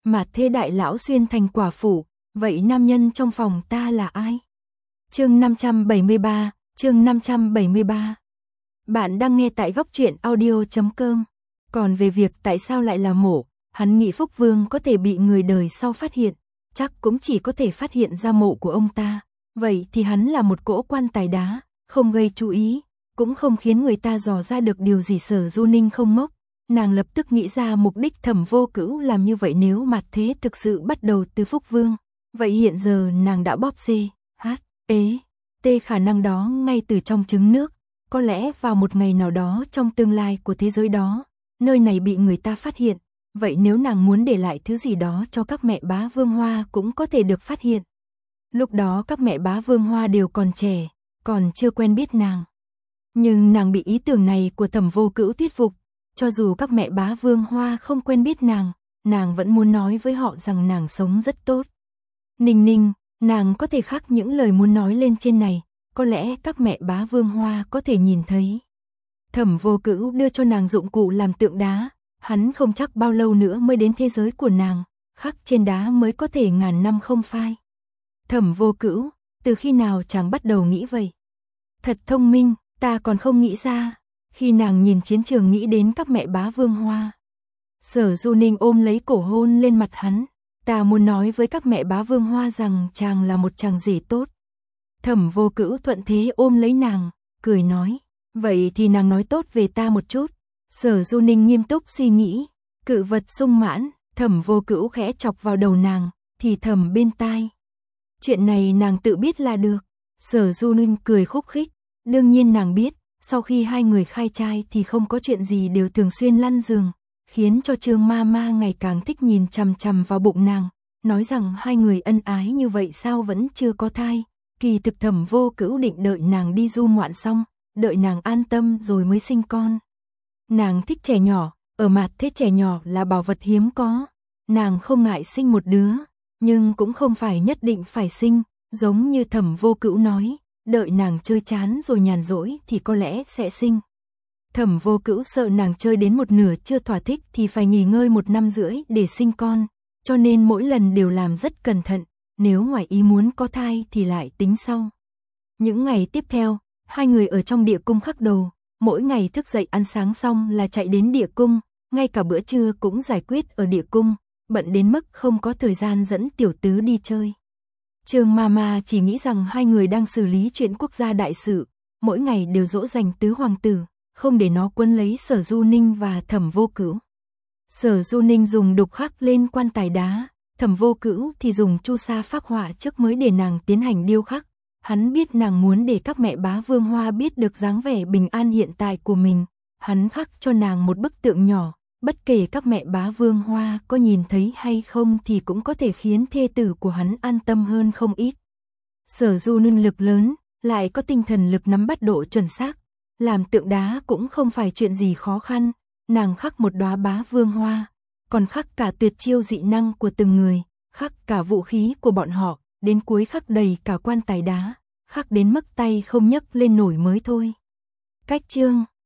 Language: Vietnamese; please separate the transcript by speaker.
Speaker 1: Mà thế đại lão xuyên thành quả phụ, vậy nam nhân trong phòng ta là ai? Chương 573, chương 573. Bạn đang nghe tại góc truyện audio.com. Còn về việc tại sao lại là mổ, hắn nghĩ Phúc Vương có thể bị người đời sau phát hiện, chắc cũng chỉ có thể phát hiện ra mộ của ông ta. Vậy thì hắn là một cỗ quan tài đá, không gây chú ý, cũng không khiến người ta dò ra được điều gì. Sở Du Ninh không ngốc, nàng lập tức nghĩ ra mục đích Thẩm Vô Cữu làm như vậy. Nếu mặt thế thực sự bắt đầu từ Phúc Vương, vậy hiện giờ nàng đã bóp CHE khả năng đó ngay từ trong trứng nước. Có lẽ vào một ngày nào đó trong tương lai của thế giới đó, nơi này bị người ta phát hiện, vậy nếu nàng muốn để lại thứ gì đó cho các mẹ Bá Vương Hoa cũng có thể được phát hiện. Lúc đó các mẹ Bá Vương Hoa đều còn trẻ, còn chưa quen biết nàng. Nhưng nàng bị ý tưởng này của Thẩm Vô Cữu thuyết phục, cho dù các mẹ Bá Vương Hoa không quen biết nàng vẫn muốn nói với họ rằng nàng sống rất tốt. Ninh Ninh, nàng có thể khắc những lời muốn nói lên trên này, có lẽ các mẹ Bá Vương Hoa có thể nhìn thấy. Thẩm Vô Cữu đưa cho nàng dụng cụ làm tượng đá, hắn không chắc bao lâu nữa mới đến thế giới của nàng, khắc trên đá mới có thể ngàn năm không phai. Thẩm Vô Cữu, từ khi nào chàng bắt đầu nghĩ vậy? Thật thông minh, ta còn không nghĩ ra. Khi nàng nhìn chiến trường nghĩ đến các mẹ Bá Vương Hoa. Sở Du Ninh ôm lấy cổ hôn lên mặt hắn, ta muốn nói với các mẹ Bá Vương Hoa rằng chàng là một chàng rể tốt. Thẩm Vô Cữu thuận thế ôm lấy nàng, cười nói, vậy thì nàng nói tốt về ta một chút. Sở Du Ninh nghiêm túc suy nghĩ, cự vật sung mãn. Thẩm Vô Cữu khẽ chọc vào đầu nàng, thì thầm bên tai. Chuyện này nàng tự biết là được. Sở Du Ninh cười khúc khích, đương nhiên nàng biết, sau khi hai người khai trai thì không có chuyện gì đều thường xuyên lăn giường, khiến cho Trương Mama ngày càng thích nhìn chằm chằm vào bụng nàng, nói rằng hai người ân ái như vậy sao vẫn chưa có thai. Kỳ thực Thẩm Vô Cữu định đợi nàng đi du ngoạn xong, đợi nàng an tâm rồi mới sinh con. Nàng thích trẻ nhỏ, ở mặt thế trẻ nhỏ là bảo vật hiếm có, nàng không ngại sinh một đứa, nhưng cũng không phải nhất định phải sinh, giống như Thẩm Vô Cữu nói, đợi nàng chơi chán rồi nhàn rỗi thì có lẽ sẽ sinh. Thẩm Vô Cữu sợ nàng chơi đến một nửa chưa thỏa thích thì phải nghỉ ngơi 1 năm rưỡi để sinh con, cho nên mỗi lần đều làm rất cẩn thận, nếu ngoài ý muốn có thai thì lại tính sau. Những ngày tiếp theo, hai người ở trong địa cung khắc đồ, mỗi ngày thức dậy ăn sáng xong là chạy đến địa cung, ngay cả bữa trưa cũng giải quyết ở địa cung, bận đến mức không có thời gian dẫn tiểu tứ đi chơi. Trương Mama chỉ nghĩ rằng hai người đang xử lý chuyện quốc gia đại sự, mỗi ngày đều dỗ dành tứ hoàng tử, không để nó quấn lấy Sở Du Ninh và Thẩm Vô Cữu. Sở Du Ninh dùng đục khắc lên quan tài đá, Thẩm Vô Cữu thì dùng chu sa phác họa trước mới để nàng tiến hành điêu khắc. Hắn biết nàng muốn để các mẹ Bá Vương Hoa biết được dáng vẻ bình an hiện tại của mình, hắn khắc cho nàng một bức tượng nhỏ, bất kể các mẹ Bá Vương Hoa có nhìn thấy hay không thì cũng có thể khiến thê tử của hắn an tâm hơn không ít. Sở Du Ninh lực lớn, lại có tinh thần lực nắm bắt độ chuẩn xác, làm tượng đá cũng không phải chuyện gì khó khăn, nàng khắc một đóa Bá Vương Hoa, còn khắc cả tuyệt chiêu dị năng của từng người, khắc cả vũ khí của bọn họ, đến cuối khắc đầy cả quan tài đá, khắc đến mức tay không nhấc lên nổi mới thôi. Cách chương